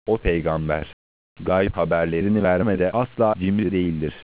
O peygamber, gayb haberlerini vermede asla cimri değildir.